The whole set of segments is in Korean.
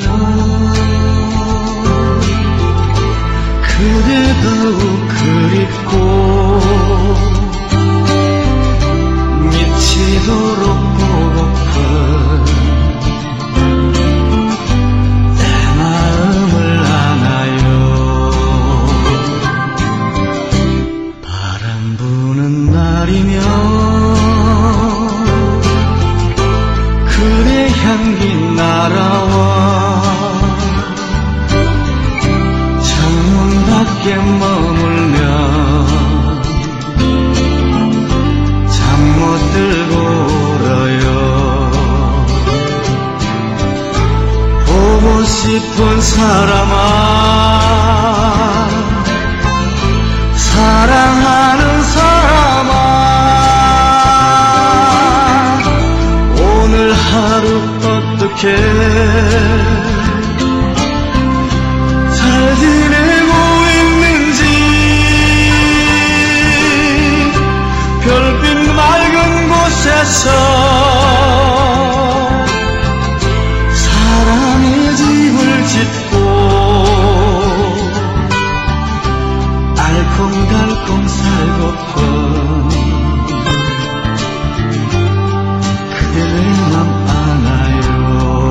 그대 더욱 그립고 미치도록 보고픈 내 마음을 아나요. 바람 부는 날이면 그대 향기 날아와 창문 밖에 머물면 잠 못 들고 울어요. 보고 싶은 사람아, 사랑하는 사람아, 오늘 하루 어떻게 잘 지내고 있는지, 별빛 맑은 곳에서 사랑의 집을 짓고 알콩달콩 살고픈 그대 내 맘 아나요.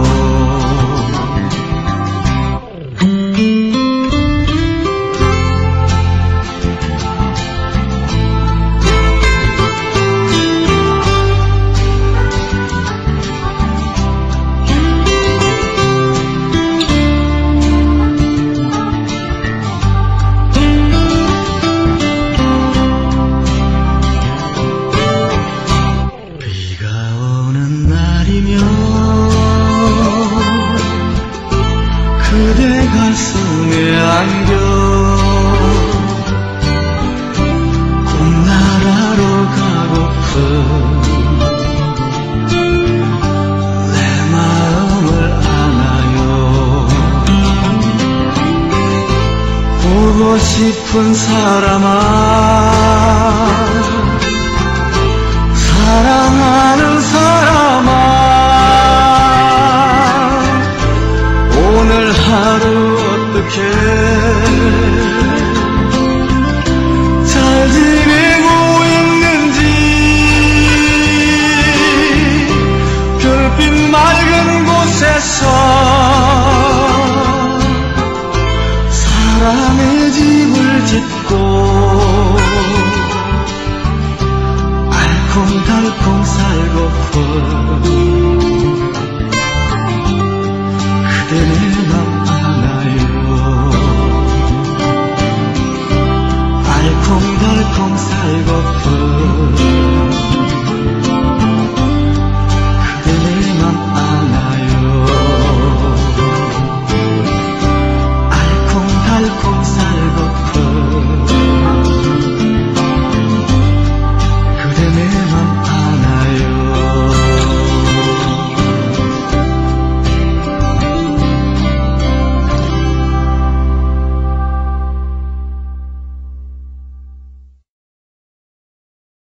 비가 오는 날이면 그대 가슴에 안겨 꿈나라로 가고픈 내 마음을 아나요. 보고 싶은 사람아, 사랑하는 사람아, 오늘 하루 어떻게 잘 지내고 있는지, 별빛 맑은 곳에서 사랑의 집을 짓고 알콩달콩 살고픈 그대 내